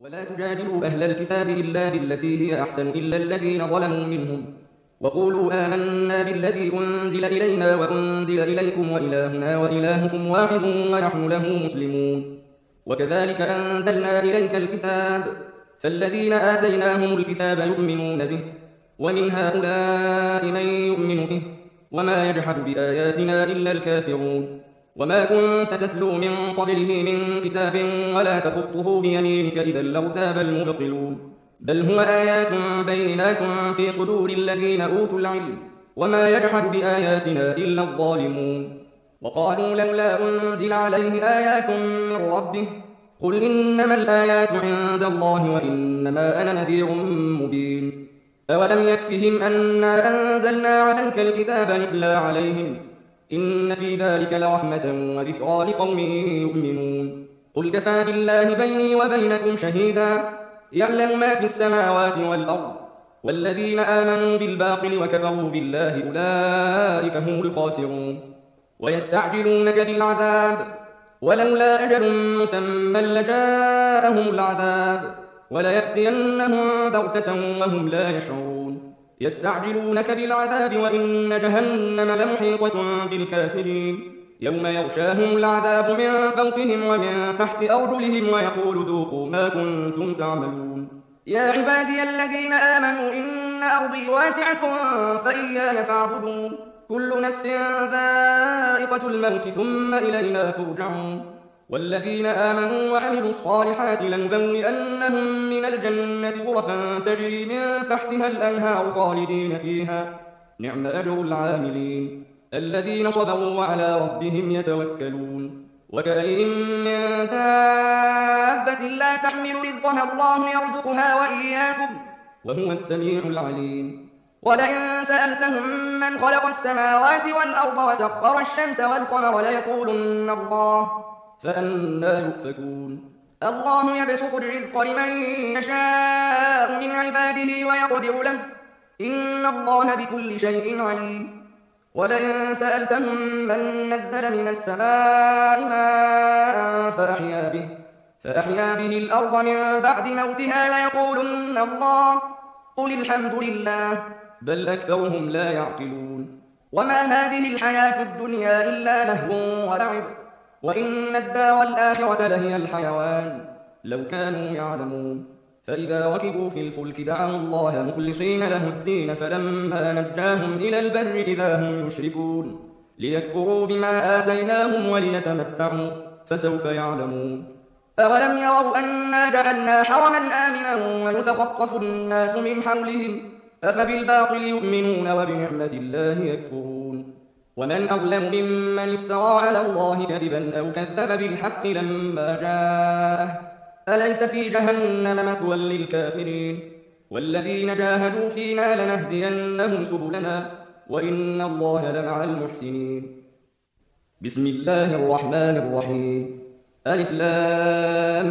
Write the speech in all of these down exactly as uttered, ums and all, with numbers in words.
ولا تجادلوا أهل الكتاب إلا بالتي هي أحسن إلا الذين ظلموا منهم وقولوا آمنا بالذي أنزل إلينا وأنزل إليكم وإلهنا وإلهكم واحد ونحن له مسلمون. وكذلك أنزلنا إليك الكتاب فالذين آتيناهم الكتاب يؤمنون به ومن هؤلاء من يؤمن به وما يجحد بآياتنا إلا الكافرون. وما كنت تتلو من قبله من كتاب ولا تخطه بيمينك إذا لارتاب المبطلون. بل هو آيات بينات في صدور الذين أوتوا العلم وما يجحد بآياتنا إلا الظالمون. وقالوا لولا أنزل عليه آيات من ربه قل إنما الآيات عند الله وإنما أنا نذير مبين. أولم يكفهم أنا أنزلنا عليك الكتاب يتلى عليهم إن في ذلك لرحمة وذكرى لقوم يؤمنون. قل كفى بالله بيني وبينكم شهيدا يعلم ما في السماوات والأرض والذين آمنوا بالباطل وكفروا بالله أولئك هم الخاسرون. ويستعجلونك بالعذاب ولولا أجل مسمى لجاءهم العذاب وليأتينهم بغتة وهم لا يشعرون. يستعجلونك بالعذاب وإن جهنم لمحيطة بالكافرين يوم يغشاهم العذاب من فوقهم ومن تحت أرجلهم ويقول ذوقوا ما كنتم تعملون. يا عبادي الذين آمنوا إن أرضي واسعة فإياي فاعبدون. كل نفس ذائقة الموت ثم إلينا ترجعون. والذين آمنوا وعملوا الصالحات لنبوئنهم من الجنة غرفا تجري من تحتها الأنهار خالدين فيها نعم أجر العاملين الذين صبروا وعلى ربهم يتوكلون. وكأين من دابة لا تحمل رزقها الله يرزقها وإياكم وهو السميع العليم. ولئن سألتهم من خلق السماوات والأرض وسخر الشمس والقمر ليقولن الله فأنى يؤفكون. الله يبسط الرزق لمن يشاء من عباده ويقدر له إن الله بكل شيء عليم. ولئن سألتهم من نزل من السماء ماء فأحيا به فأحيا به الأرض من بعد موتها ليقولن الله قل الحمد لله بل أكثرهم لا يعقلون. وما هذه الحياة الدنيا إلا لهو ولعب وإن الدار الآخرة لهي الحيوان لو كانوا يعلمون. فإذا ركبوا في الفلك دعوا الله مخلصين له الدين فلما نجاهم إلى البر إذا هم يشركون ليكفروا بما آتيناهم وليتمتعوا فسوف يعلمون. أولم يروا أنا جعلنا حرما آمنا ويتخطف الناس من حولهم أفبالباطل يؤمنون وبنعمة الله يكفرون. ومن أظلم ممن افترى على الله كذبا أو كذب بالحق لما جاءه أليس في جهنم مثوى للكافرين. والذين جاهدوا فينا لنهدينهم سبلنا وإن الله لمع المحسنين. بسم الله الرحمن الرحيم. ألف لام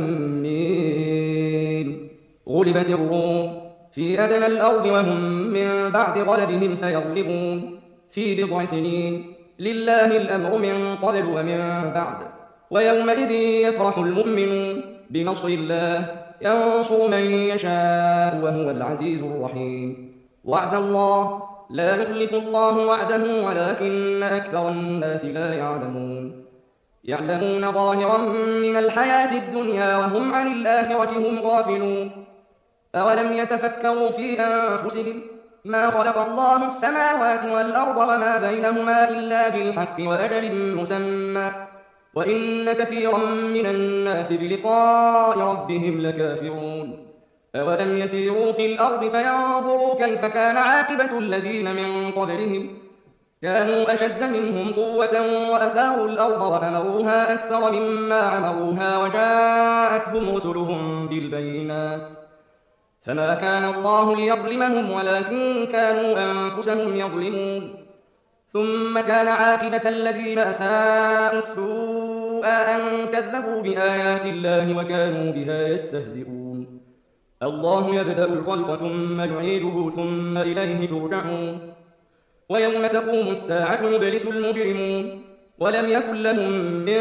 ميم. غلبت الروم في أدنى الأرض وهم من بعد غلبهم سيغلبون في بضع سنين لله الأمر من قبل ومن بعد ويومئذ يفرح المؤمنون بنصر الله ينصر من يشاء وهو العزيز الرحيم. وعد الله لا يخلف الله وعده ولكن أكثر الناس لا يعلمون. يعلمون ظاهرا من الحياة الدنيا وهم عن الآخرة هم غافلون. أولم يتفكروا في أنفسهم ما خلق الله السماوات والأرض وما بينهما إلا بالحق وأجل مسمى وإن كثيرا من الناس بلقاء ربهم لكافرون. أولم يسيروا في الأرض فينظروا كيف كان عاقبة الذين من قبلهم كانوا أشد منهم قوة وأثاروا الأرض وعمروها أكثر مما عمروها وجاءتهم رسلهم بالبينات فما كان الله ليظلمهم ولكن كانوا أنفسهم يظلمون. ثم كان عاقبة الذين أساءوا السوء أن كذبوا بآيات الله وكانوا بها يستهزئون. الله يبدأ الخلق ثم يعيده ثم إليه ترجعون. ويوم تقوم الساعة يبلس المجرمون ولم يكن لهم من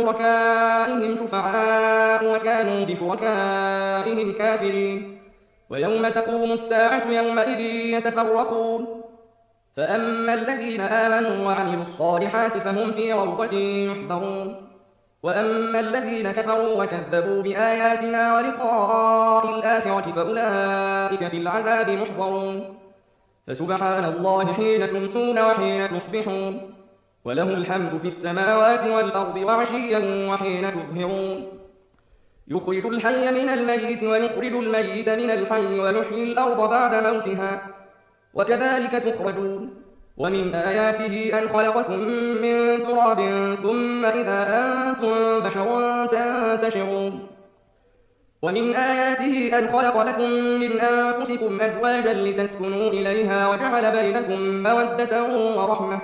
شركائهم شفعاء وكانوا بشركائهم كافرين ويوم تقوم الساعة يومئذ يتفرقون فأما الذين آمنوا وعملوا الصالحات فهم في روضة يحبرون وأما الذين كفروا وكذبوا بآياتنا ولقاء الآخرة فأولئك في العذاب محضرون فسبحان الله حين تمسون وحين تصبحون وله الحمد في السماوات والأرض وعشيا وحين تظهرون يخرج الحي من الميت ويخرج الميت من الحي ويحيي الأرض بعد موتها وكذلك تخرجون ومن آياته أن خلقكم من تراب ثم إذا أنتم بشر تنتشرون ومن آياته أن خلق لكم من أنفسكم أزواجا لتسكنوا إليها وجعل بينكم مودة ورحمة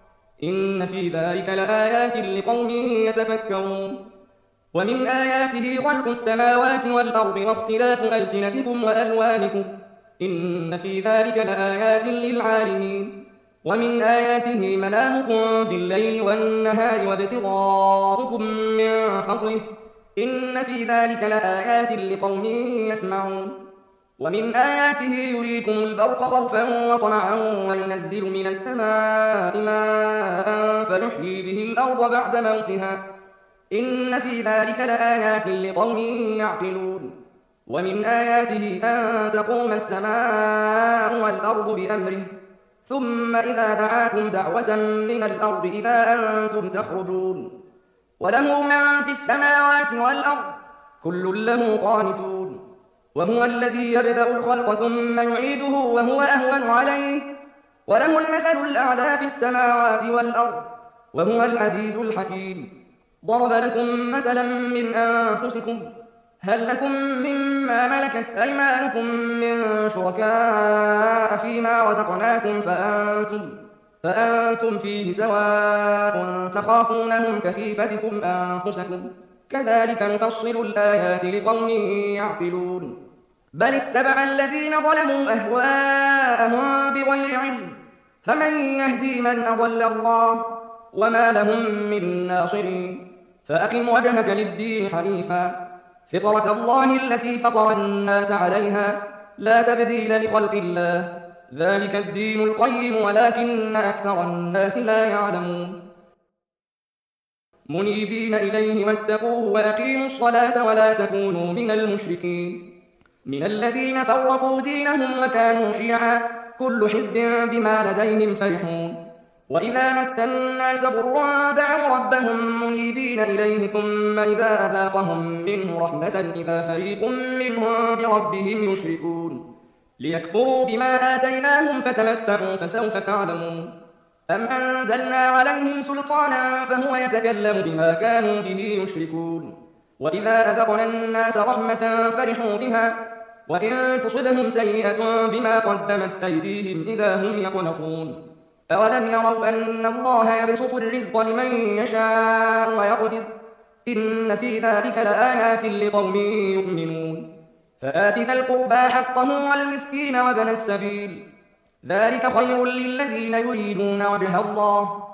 إن في ذلك لآيات لقوم يتفكرون ومن آياته خلق السماوات والأرض واختلاف ألسنتكم وألوانكم إن في ذلك لآيات للعالمين ومن آياته منامكم بالليل والنهار وابتغاؤكم من فضله إن في ذلك لآيات لقوم يسمعون ومن آياته يريكم البرق خوفا وطمعا وينزل من السماء ماء فيحيي به الأرض بعد موتها إن في ذلك لآيات لقوم يعقلون ومن آياته أن تقوم السماء والأرض بأمره ثم إذا دعاكم دعوة من الأرض إذا أنتم تخرجون وله من في السماوات والأرض كل له قانتون وهو الذي يبدأ الخلق ثم يعيده وهو أهون عليه وله المثل الأعلى في السماوات والأرض وهو العزيز الحكيم ضرب لكم مثلا من أنفسكم هل لكم مما ملكت أيمانكم من شركاء فيما رزقناكم فأنتم, فأنتم فيه سواء تخافونهم كخيفتكم أنفسكم كذلك نفصل الآيات لقوم يعقلون بل اتبع الذين ظلموا أهواءهم بغير علم فمن يهدي من أضل الله وما لهم من ناصرين فأقم وجهك للدين حنيفا فطرة الله التي فطر الناس عليها لا تبديل لخلق الله ذلك الدين القيم ولكن أكثر الناس لا يعلمون منيبين إليه واتقوه وأقيموا الصلاة ولا تكونوا من المشركين من الذين فرقوا دينهم وكانوا شيعا كل حزب بما لديهم فرحون وإذا مس الناس ضر دعوا ربهم منيبين إليه ثم إذا أذاقهم منه رحمة إذا فريق منهم بربهم يشركون ليكفروا بما آتيناهم فتمتعوا فسوف تعلمون أم أنزلنا عليهم سلطانا فهو يتكلم بما كانوا به يشركون وإذا أذقنا الناس رحمة فرحوا بها وإن تصبهم سيئة بما قدمت أيديهم إذا هم يقنطون أولم يروا أن الله يبسط الرزق لمن يشاء ويقدر إن في ذلك لآيات لقوم يؤمنون فآت ذا القربى حقه والمسكين وابن السبيل ذلك خير للذين يريدون وجه الله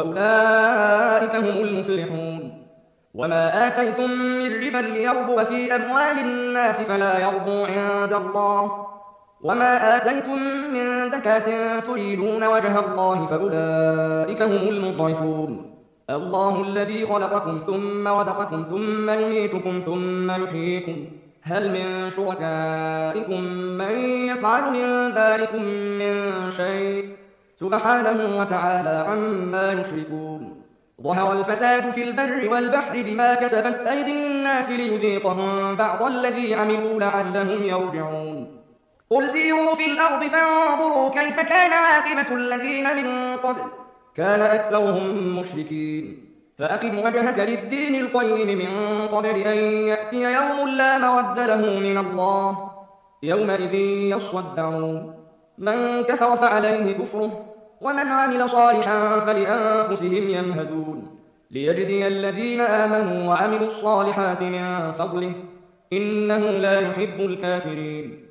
وأولئك هم المفلحون وما آتيتم من ربا ليربو في أموال الناس فلا يربو عند الله وما آتيتم من زكاة تريدون وجه الله فأولئك هم المضعفون الله الذي خلقكم ثم رزقكم ثم يميتكم ثم يحييكم هل من شركائكم من يفعل من ذلكم من شيء سبحانه وتعالى عما يشركون ظهر الفساد في البر والبحر بما كسبت أيدي الناس ليذيقهم بعض الذي عملوا لعلهم يرجعون قل سيروا في الأرض فانظروا كيف كان عاقبة الذين من قبل كان أكثرهم مشركين فأقم وجهك للدين القيم من قبل أن يأتي يوم لا مرد له من الله يومئذ يصدعون من كفر فعليه كفره ومن عمل صالحا فلأنفسهم يمهدون ليجزي الذين آمنوا وعملوا الصالحات من فضله إنه لا يحب الكافرين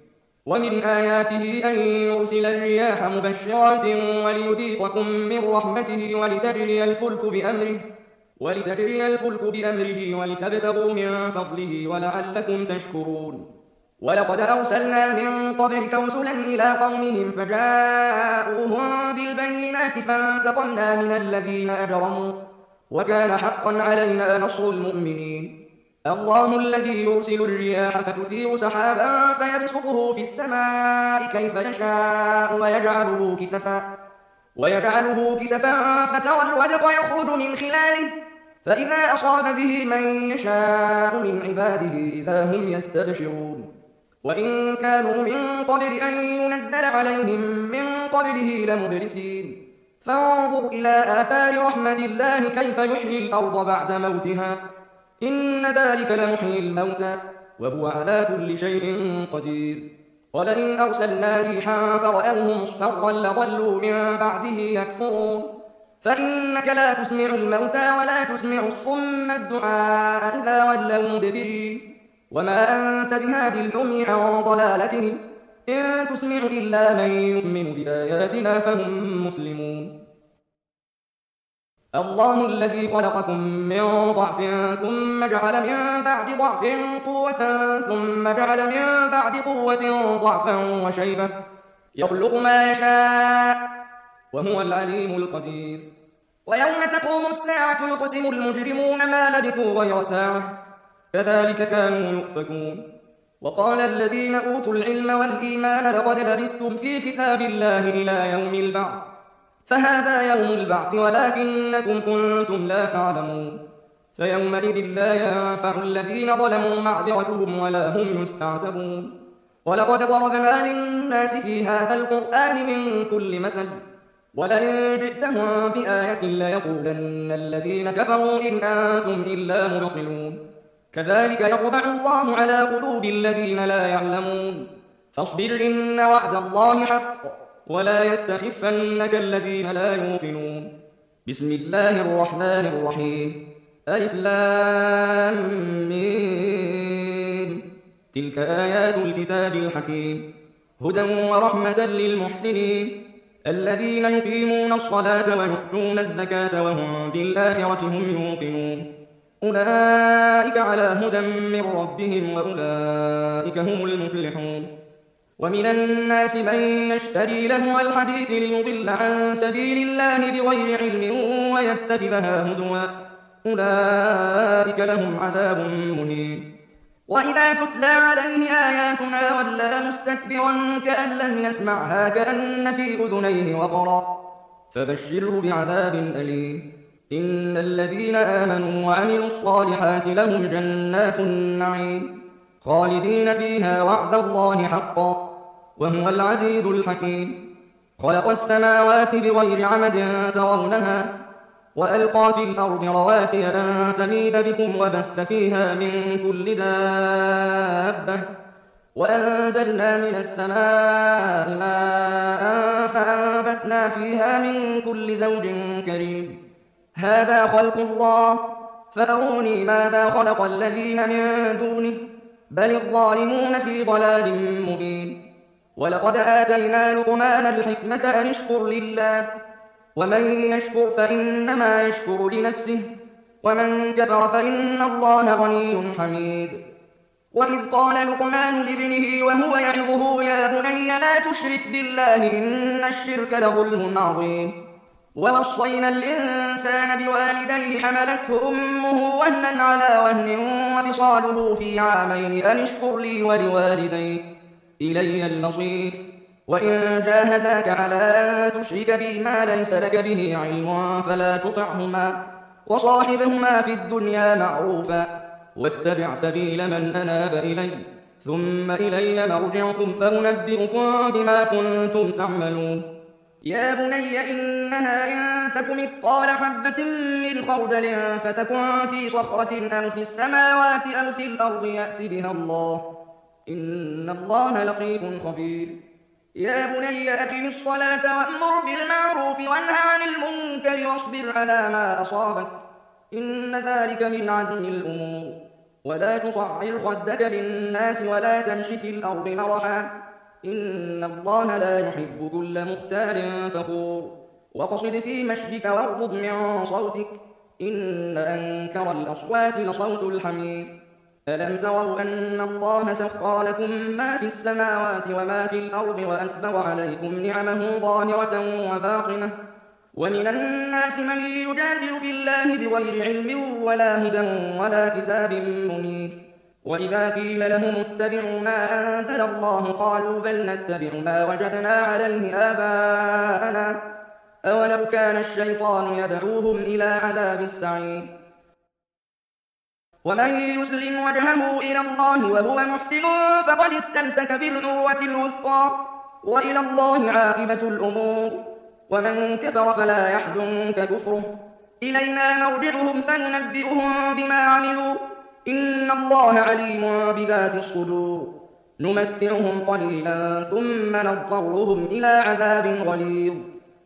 ومن آياته أن يرسل الرياح مبشرات وليذيقكم من رحمته ولتجري الفلك بأمره ولتجري الفلك بأمره ولتبتغوا من فضله ولعلكم تشكرون. ولقد أرسلنا من قبلك رسلا إلى قومهم فجاءوهم بالبينات فانتقمنا من الذين أجرموا وكان حقا علينا نصر المؤمنين. الله الذي يرسل الرياح فتثير سحابا فيبسطه في السماء كيف يشاء ويجعله كسفا ويجعله كسفا فترى الودق يخرج من خلاله فإذا أصاب به من يشاء من عباده إذا هم يستبشرون. وإن كانوا من قبل أن ينزل عليهم من قبله لمبلسين. فانظر إلى آثار رحمة الله كيف يحيي الأرض بعد موتها إن ذلك لمحيي الموتى وهو على كل شيء قدير. ولئن أرسلنا ريحا فرأوه مصفرا لظلوا من بعده يكفرون. فإنك لا تسمع الموتى ولا تسمع الصم الدعاء إذا ولوا مدبرين. وما أنت بهادي العمي عن ضلالتهم إن تسمع إلا من يؤمن بآياتنا فهم مسلمون. الله الذي خلقكم من ضعف ثم جعل من بعد ضعف قوة ثم جعل من بعد قوة ضعفا وشيبة يخلق ما يشاء وهو العليم القدير. ويوم تقوم الساعة يقسم المجرمون ما لبثوا غير ساعة كذلك كانوا يؤفكون. وقال الذين أوتوا العلم والإيمان لقد لبثتم في كتاب الله إلى يوم البعث فهذا يوم البعث ولكنكم كنتم لا تعلمون. فيومئذ لا ينفع الذين ظلموا معذرتهم ولا هم يستعتبون. ولقد ضربنا للناس في هذا القرآن من كل مثل ولئن جئتهم بآية ليقولن الذين كفروا إن أنتم إلا مبطلون. كذلك يطبع الله على قلوب الذين لا يعلمون. فاصبر إن وعد الله حق ولا يستخفنك الذين لا يوقنون. بسم الله الرحمن الرحيم. ألف لام ميم. تلك آيات الكتاب الحكيم هدى ورحمة للمحسنين الذين يقيمون الصلاة ويؤتون الزكاة وهم بالآخرة هم يوقنون. أولئك على هدى من ربهم وأولئك هم المفلحون. ومن الناس من يشتري لهو الحديث ليضل عن سبيل الله بغير علم ويتخذها هزوا أولئك لهم عذاب مهين. وإذا تتلى عليه آياتنا ولى مستكبرا كأن لم يسمعها كأن في أذنيه وقرا فبشره بعذاب أليم. إن الذين آمنوا وعملوا الصالحات لهم جنات النعيم خالدين فيها وعد الله حقا وهو العزيز الحكيم. خلق السماوات بغير عمد ترونها وألقى في الأرض رواسي أن تميد بكم وبث فيها من كل دابة وأنزلنا من السماء ماء فأنبتنا فيها من كل زوج كريم. هذا خلق الله فأروني ماذا خلق الذين من دونه بل الظالمون في ضلال مبين. ولقد آتينا لقمان الحكمة أن اشكر لله ومن يشكر فإنما يشكر لنفسه ومن كفر فإن الله غني حميد. وإذ قال لقمان لابنه وهو يعظه يا بني لا تشرك بالله إن الشرك لظلم عظيم. ووصينا الإنسان بوالديه حملته أمه وهنا على وهن وفصاله في عامين أن اشكر لي ولوالديك إلي المصير. وإن جاهداك على أن تشرك بي ما ليس لك به علم فلا تطعهما وصاحبهما في الدنيا معروفا واتبع سبيل من أناب إلي ثم إلي مرجعكم فأنبئكم بما كنتم تعملون. يا بني إنها إن تك مثقال حبة من خردل فتكن في صخرة أو في السماوات أو في الأرض يأت بها الله إن الله لطيف خبير. يا بني أقم الصلاة وأمر بالمعروف وانه عن المنكر واصبر على ما أصابك إن ذلك من عزم الأمور. ولا تصعر خدك للناس ولا تمش في الأرض مرحا إن الله لا يحب كل مختال فخور واقصد في مشيك واغضض من صوتك إن أنكر الأصوات لصوت الحمير ألم تروا أن الله سخر لكم ما في السماوات وما في الأرض وأسبغ عليكم نعمه ظاهرة وباطنة ومن الناس من يجادل في الله بغير علم ولا هدى ولا كتاب منير وإذا قيل لهم اتبعوا ما أنزل الله قالوا بل نتبع ما وجدنا عليه آباءنا أولو كان الشيطان يدعوهم إلى عذاب السعير ومن يسلم وجهه إلى الله وهو محسن فقد استمسك بالعروة الوثقى وإلى الله عاقبة الأمور ومن كفر فلا يحزنك كفره إلينا مرجعهم فننبئهم بما عملوا إن الله عليم بذات الصدور نمتعهم قليلا ثم نضطرهم إلى عذاب غليظ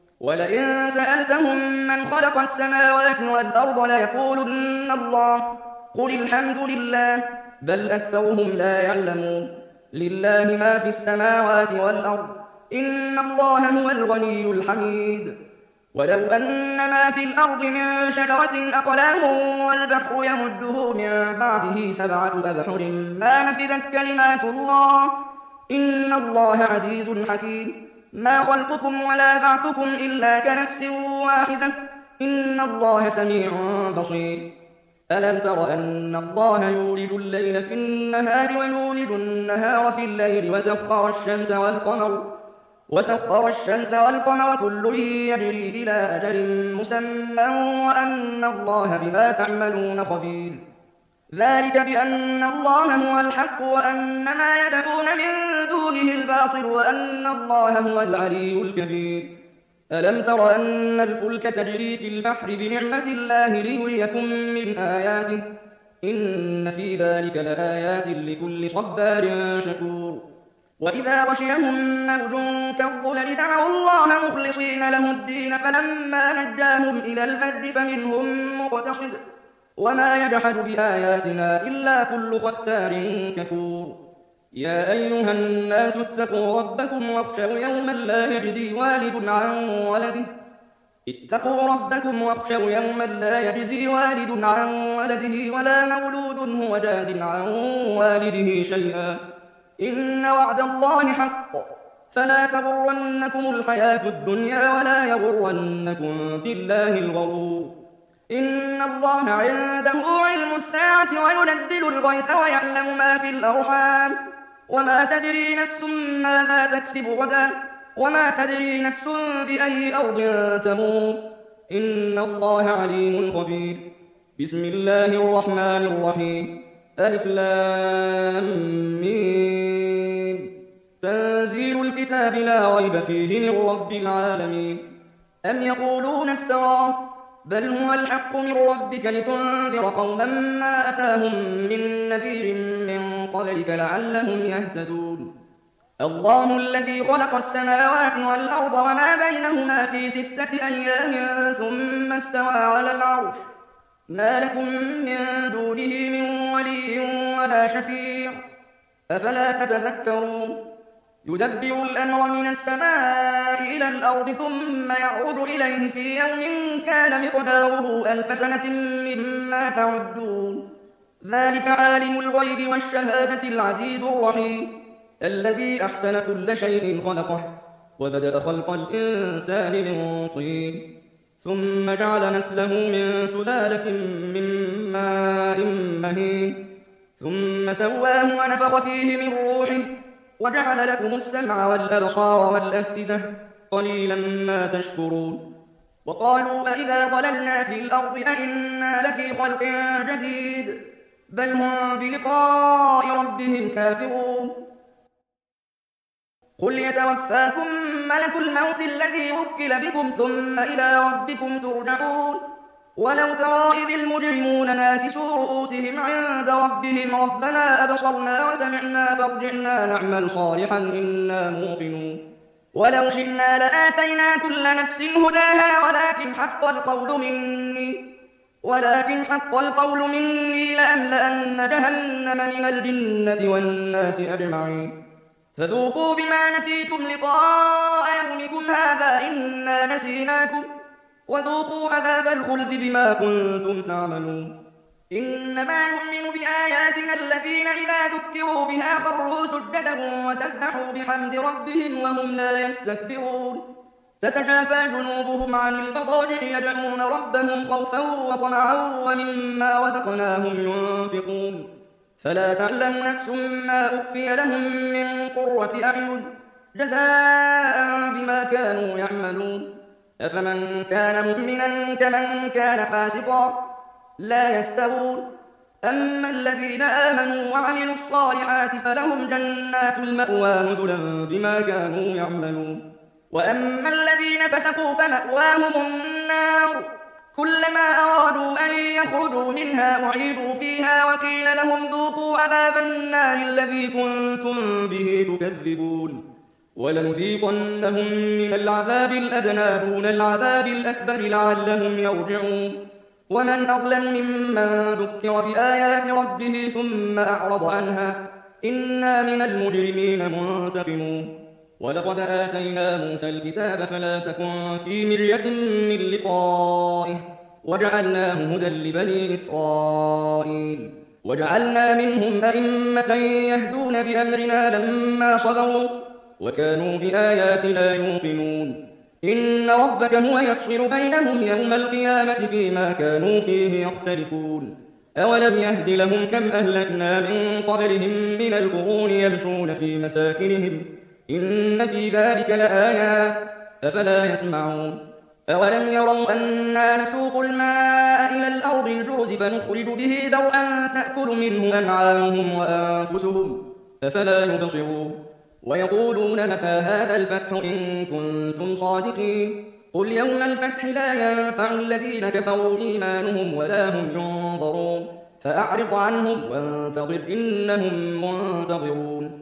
ولئن سألتهم من خلق السماوات والأرض ليقولن الله قل الحمد لله بل أكثرهم لا يعلمون لله ما في السماوات والأرض إن الله هو الغني الحميد ولو أن ما في الأرض من شجرة أقلام والبحر يمده من بعده سبعة أبحر ما نفدت كلمات الله إن الله عزيز حكيم ما خلقكم ولا بعثكم إلا كنفس واحدة إن الله سميع بصير ألم تر أن الله يولج الليل في النهار ويولج النهار في الليل وسخر الشمس والقمر وسخر الشمس والقمر كل يجري إلى أجل مسمى وأن الله بما تعملون خبير ذلك بأن الله هو الحق وأن ما يدعون من دونه الباطل وأن الله هو العلي الكبير ألم تر أن الفلك تجري في البحر بنعمة الله ليريكم من آياته إن في ذلك لآيات لكل صبار شكور وإذا غشيهم موج كالظلل دعوا الله مخلصين له الدين فلما نجاهم إلى البر فمنهم مقتصد وما يجحد بآياتنا إلا كل ختار كفور يا أيها الناس اتقوا ربكم واخشوا يوما لا يجزي والد عن ولده اتقوا ربكم واخشوا يوما لا يجزي والد عن ولده ولا مولود هو جاز عن والده شيئا إن وعد الله حق فلا تغرنكم الحياة الدنيا ولا يغرنكم بالله الغرور إن الله عنده علم الساعة وينزل الغيث ويعلم ما في الأرحام وما تدري نفس ماذا تكسب غدا وما تدري نفس بأي أرض تموت إن الله عليم خبير بسم الله الرحمن الرحيم ألف لام ميم تنزيل الكتاب لا ريب فيه من رب العالمين أم يقولون افتراه بل هو الحق من ربك لتنذر قوما ما أتاهم من نذير من قبلك لعلهم يهتدون الله الذي خلق السماوات والأرض وما بينهما في ستة أيام ثم استوى على العرش ما لكم من دونه من ولي ولا شفيع أفلا تتذكرون يدبر الأمر من السماء إلى الأرض ثم يعود إليه في يوم كان مقداره ألف سنة مما تعدون ذلك عالم الغيب والشهادة العزيز الرحيم الذي أحسن كل شيء خلقه وبدأ خلق الإنسان من طين ثم جعل نسله من سلالة من ماء مهين ثم سواه ونفخ فيه من روحه وجعل لكم السمع والأبصار والأفئدة قليلا ما تشكرون وقالوا أئذا ضللنا في الأرض أئنا لفي خلق جديد بل هم بلقاء ربهم كافرون قل يتوفاكم ملك الموت الذي وكل بكم ثم إلى ربكم ترجعون ولو ترى إذ المجرمون ناكسوا رؤوسهم عند ربهم ربنا أبصرنا وسمعنا فارجعنا نعمل صالحا إنا موقنون ولو شئنا لآتينا كل نفس هداها ولكن حق القول مني ولكن حق القول مني لأملأن جهنم من الجنة والناس أجمعين فذوقوا بما نسيتم لقاء يومكم هذا إنا نسيناكم وذوقوا عذاب الخلد بما كنتم تعملون إنما يؤمن بآياتنا الذين إذا ذكروا بها خروا سجدا وسبحوا بحمد ربهم وهم لا يستكبرون تتجافى جنوبهم عن المضاجع يدعون ربهم خوفا وطمعا ومما رزقناهم ينفقون فلا تعلم نفس ما أخفي لهم من قرة أعين جزاء بما كانوا يعملون أفمن كان مؤمنا كمن كان فاسقا لا يستوون أما الذين آمنوا وعملوا الصالحات فلهم جنات المأوى نزلا بما كانوا يعملون وأما الذين فسقوا فمأواهم النار كلما أرادوا أن يخرجوا منها أعيدوا فيها وقيل لهم ذوقوا عذاب النار الذي كنتم به تكذبون ولنذيقنهم من العذاب الأدنى دون العذاب الأكبر لعلهم يرجعون ومن أظلم ممن ذكر بآيات ربه ثم أعرض عنها إنا من المجرمين منتقمون ولقد آتينا موسى الكتاب فلا تكن في مرية من لقائه وجعلناه هدى لبني إسرائيل وجعلنا منهم أئمة يهدون بأمرنا لما صبروا وكانوا بآياتنا يوقنون إن ربك هو يفصل بينهم يوم القيامة فيما كانوا فيه يختلفون أولم يهد لهم كم أهلكنا من قبلهم من القرون يمشون في مساكنهم إن في ذلك لآيات أفلا يسمعون أولم يروا أنا نسوق الماء إلى الأرض الجرز فنخرج به زرعا تأكل منه أنعامهم وأنفسهم أفلا يبصرون ويقولون متى هذا الفتح إن كنتم صادقين قل يوم الفتح لا ينفع الذين كفروا إيمانهم ولا هم ينظرون فأعرض عنهم وانتظر إنهم منتظرون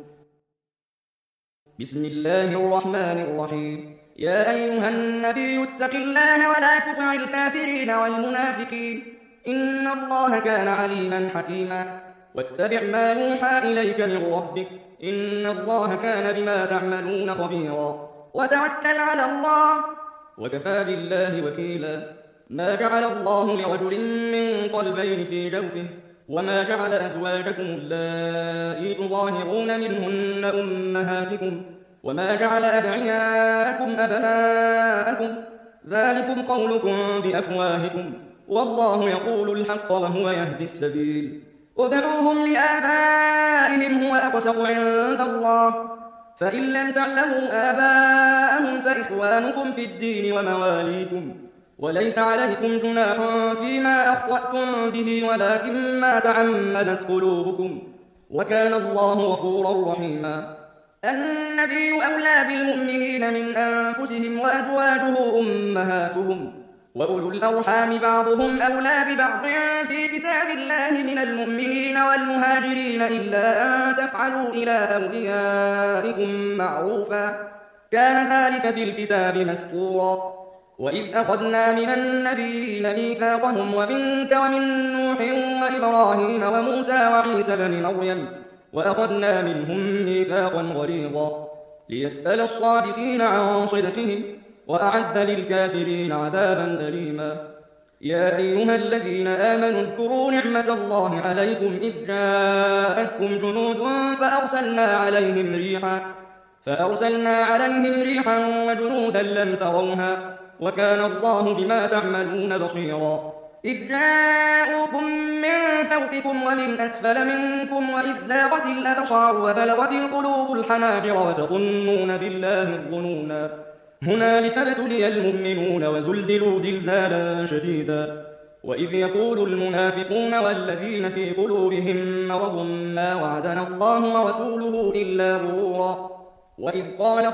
بسم الله الرحمن الرحيم يا أيها النبي اتق الله ولا تطع الكافرين والمنافقين إن الله كان عليما حكيما واتبع ما يوحى إليك من ربك إن الله كان بما تعملون خبيرا وتوكل على الله وكفى بالله وكيلا ما جعل الله لرجل من قلبين في جوفه وما جعل أزواجكم اللائي تظاهرون منهن أمهاتكم وما جعل أدعياءكم أبناءكم ذلكم قولكم بأفواهكم والله يقول الحق وهو يهدي السبيل ادعوهم لآبائهم هو أقسط عند الله فإن لم تعلموا آباءهم فإخوانكم في الدين ومواليكم وليس عليكم جناح فيما أخطأتم به ولكن ما تعمدت قلوبكم وكان الله غفورا رحيما النبي أولى بالمؤمنين من أنفسهم وأزواجه أمهاتهم وأولو الأرحام بعضهم أولى ببعض في كتاب الله من المؤمنين والمهاجرين إلا أن تفعلوا إلى أوليائكم معروفا كان ذلك في الكتاب مسطورا وإذ أخذنا من النبيين ميثاقهم ومنك ومن نوح وإبراهيم وموسى وعيسى بن مريم وأخذنا منهم ميثاقا غليظا ليسأل الصادقين عن صدقهم وأعد للكافرين عذابا أليما يا أيها الذين آمنوا اذكروا نعمة الله عليكم إذ جاءتكم جنود فأرسلنا عليهم ريحا فأرسلنا عليهم ريحا وجنودا لم تروها وكان الله بما تعملون بصيرا إذ جاءوكم من فوقكم ومن أسفل منكم وإذ زاغت الأبصار وبلغت القلوب الحناجر وتظنون بالله الظنونا هنالك ابتلي المؤمنون وزلزلوا زلزالا شديدا وإذ يقول المنافقون والذين في قلوبهم مرض ما وعدنا الله ورسوله إلا غرورا وإذ قالت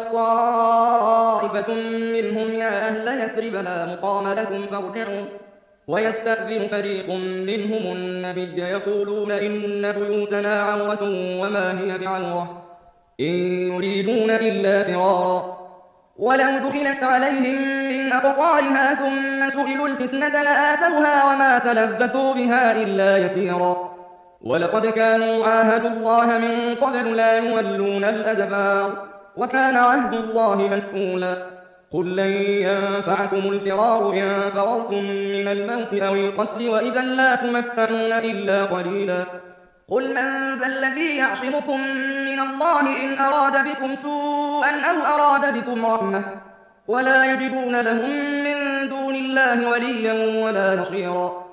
طائفة منهم يا أهل يثرب لا مقام لكم فارجعوا ويستأذن فريق منهم النبي يقولون إن بيوتنا عورة وما هي بعورة إن يريدون إلا فرارا ولو دخلت عليهم من أقطارها ثم سئلوا الفتنة لآتوها وما تلبثوا بها إلا يسيرا ولقد كانوا عاهدوا الله من قبل لا يولون الأدبار وكان عهد الله مسئولا قل لن ينفعكم الفرار إن فررتم من الموت أو القتل وإذا لا تمتعون إلا قليلا قل من ذا الذي يعصمكم من الله إن أراد بكم سوءا أو أراد بكم رحمة ولا يجدون لهم من دون الله وليا ولا نصيرا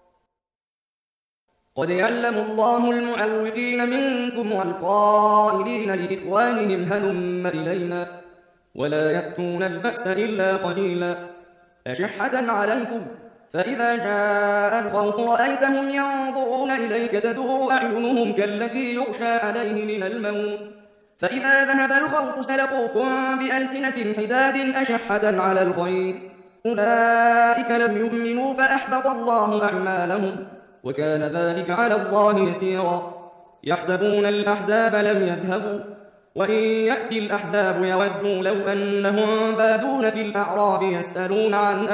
قد يعلم الله المعوقين منكم والقائلين لإخوانهم هلم إلينا ولا يأتون البأس إلا قليلا أشحة عليكم فإذا جاء الخوف رأيتهم ينظرون إليك تدور أعينهم كالذي يغشى عليه من الموت فإذا ذهب الخوف سلقوكم بألسنة حداد أشحة على الخير أولئك لم يؤمنوا فأحبط الله أعمالهم وكان ذلك على الله يسيرا يحسبون الأحزاب لم يذهبوا وإن يأتي الأحزاب يودوا لو أنهم بادون في الأعراب يسألون عن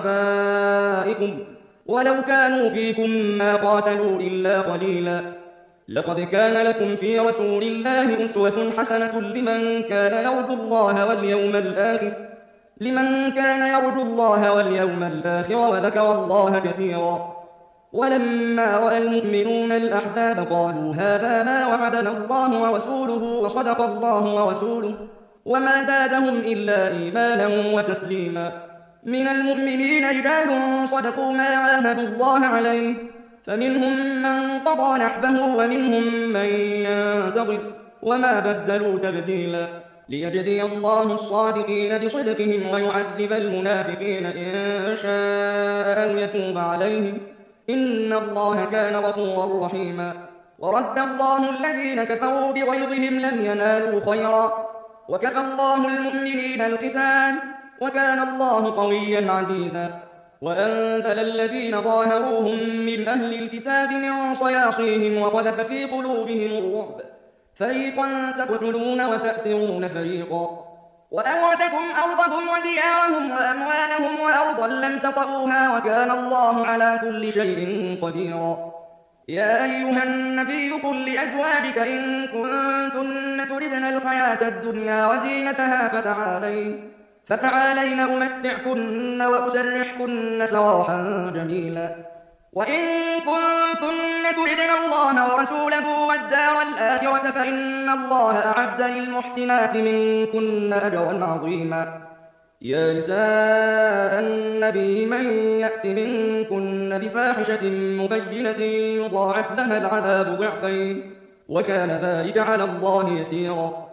أنبائكم ولو كانوا فيكم ما قاتلوا إلا قليلا لقد كان لكم في رسول الله أسوة حسنة لمن كان يرجو الله واليوم الآخر لمن كان يرجو الله واليوم الآخر وذكر الله كثيرا ولما رأى المؤمنون الأحزاب قالوا هذا ما وعدنا الله ورسوله وصدق الله ورسوله وما زادهم إلا إيمانا وتسليما من المؤمنين رجال صدقوا ما عاهدوا الله عليه فمنهم من قضى نحبه ومنهم من ينتظر وما بدلوا تبديلا ليجزي الله الصادقين بصدقهم ويعذب المنافقين إن شاء أو يتوب عليهم إن الله كان غفورا رحيما ورد الله الذين كفروا بغيظهم لم ينالوا خيرا وكفى الله المؤمنين القتال وكان الله قويا عزيزا وأنزل الذين ظاهروهم من أهل الكتاب من صياصيهم وقذف في قلوبهم الرعب فريقا تقتلون وتأسرون فريقا وأورثكم أرضهم وديارهم وأموالهم وأرضا لم تطئوها وكان الله على كل شيء قديرا يا أيها النبي قل لأزواجك إن كنتن تردن الحياة الدنيا وزينتها فتعالين فتعالين أمتعكن وأسرحكن سراحا جميلا وإن كنتن تردن الله ورسوله والدار الآخرة فإن الله أعد للمحسنات منكن أجرا عظيما يا نساء النبي من يأت منكن بفاحشة مبينة يضاعف لها العذاب ضعفين وكان ذلك على الله يسيرا